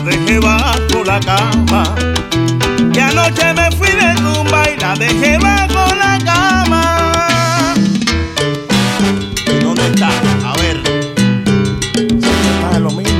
dejé bajo la cama. Y anoche me fui de rumba y la dejé bajo la cama. ¿Y dónde está? A ver. Siempre está de lo mismo.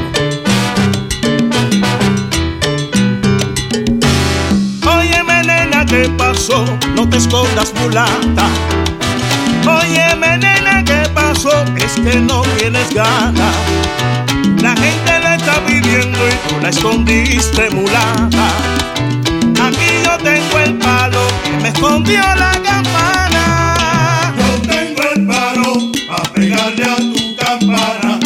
Óyeme, nena, ¿qué pasó? No te escondas, mulata. Óyeme, nena, ¿qué pasó? Es que no tienes ganas. La gente la está pidiendo y tú la escondiste, mulata. Aquí yo tengo el palo que me escondió la campana. Yo tengo el palo a pegarle a tu campana.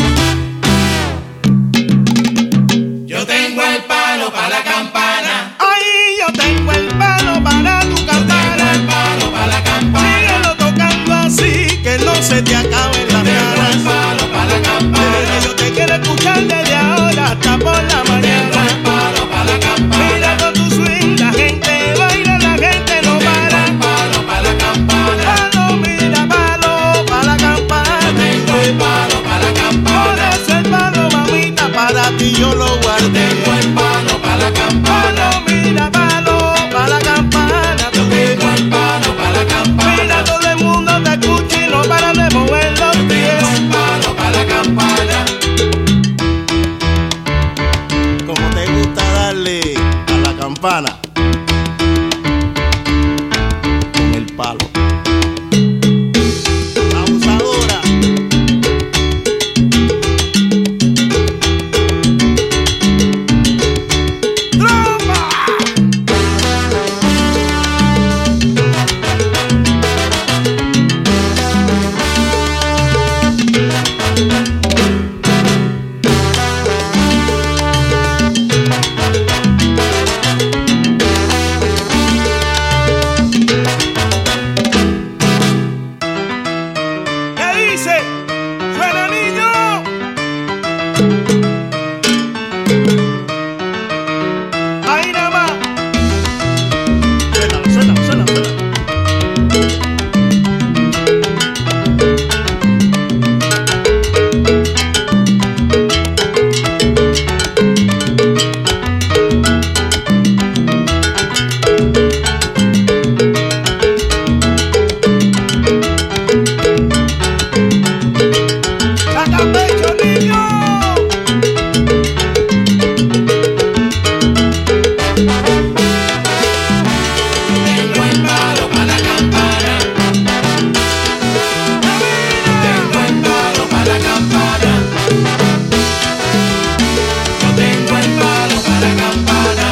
Yo tengo el palo para la campana. Ay, yo tengo el palo para tu campana. Yo tengo el palo para la campana. Síguelo tocando así, que no se te acaben las ganas. El palo para la campana. Yo te quiero escuchar desde ahora hasta por la mañana. El palo para la campana. Mira con tu swing, la gente baila, la gente no para. El palo para la campana. Palo, mira, palo para la campana. Tengo el palo para la Por campana. eso el palo, mamita, para ti yo lo guardé. Tengo el palo para la campana. Palo, mira, palo para la campana. Yo tengo el palo para la campana. Mira, todo el mundo te escucha y no para de mover los pies. Tengo el palo para la campana. Como te gusta darle a la campana con el palo. Abusadora. ¡Tropa! ¿Qué dice? ¡Suena, niño! Ahí nada más. Suena, suena, suena, suena. ¡Saca pecho, niño! Tengo el palo para la campana. Tengo el palo para la campana. Yo tengo el palo para la campana.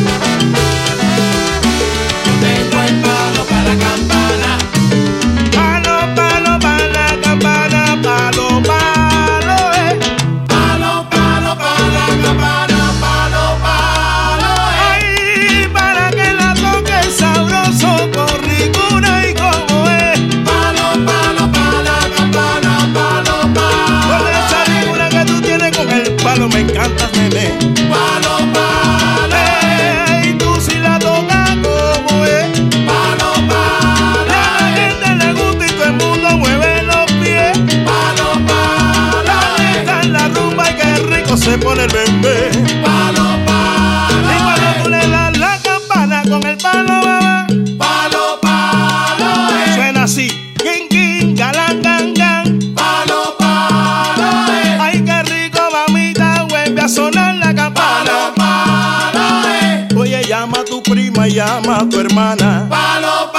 Yo tengo el palo para la campana. Palo, palo para la campana, palo, palo, Palo, palo para la campana. Palo, palo, Ay, para que la toques sabroso, con ricura y como es. Palo, palo para la campana. Palo, Con palo, esa ricura que tú tienes con el palo, me encantas, nene. palo, palo, Y tú si la tocas como es. palo, A la gente le gusta y todo el mundo mueve los pies. palo, palo, Está en la rumba y qué rico se pone el bebé. palo, Y cuando tú le das la campana con el palo, mamá, palo, palo, suena así. King, king, galán, gang, gang. palo, palo, Ay, qué rico, mamita, vuelve a sonar la campana. palo, Oye, llama a tu prima, llama a tu hermana. palo,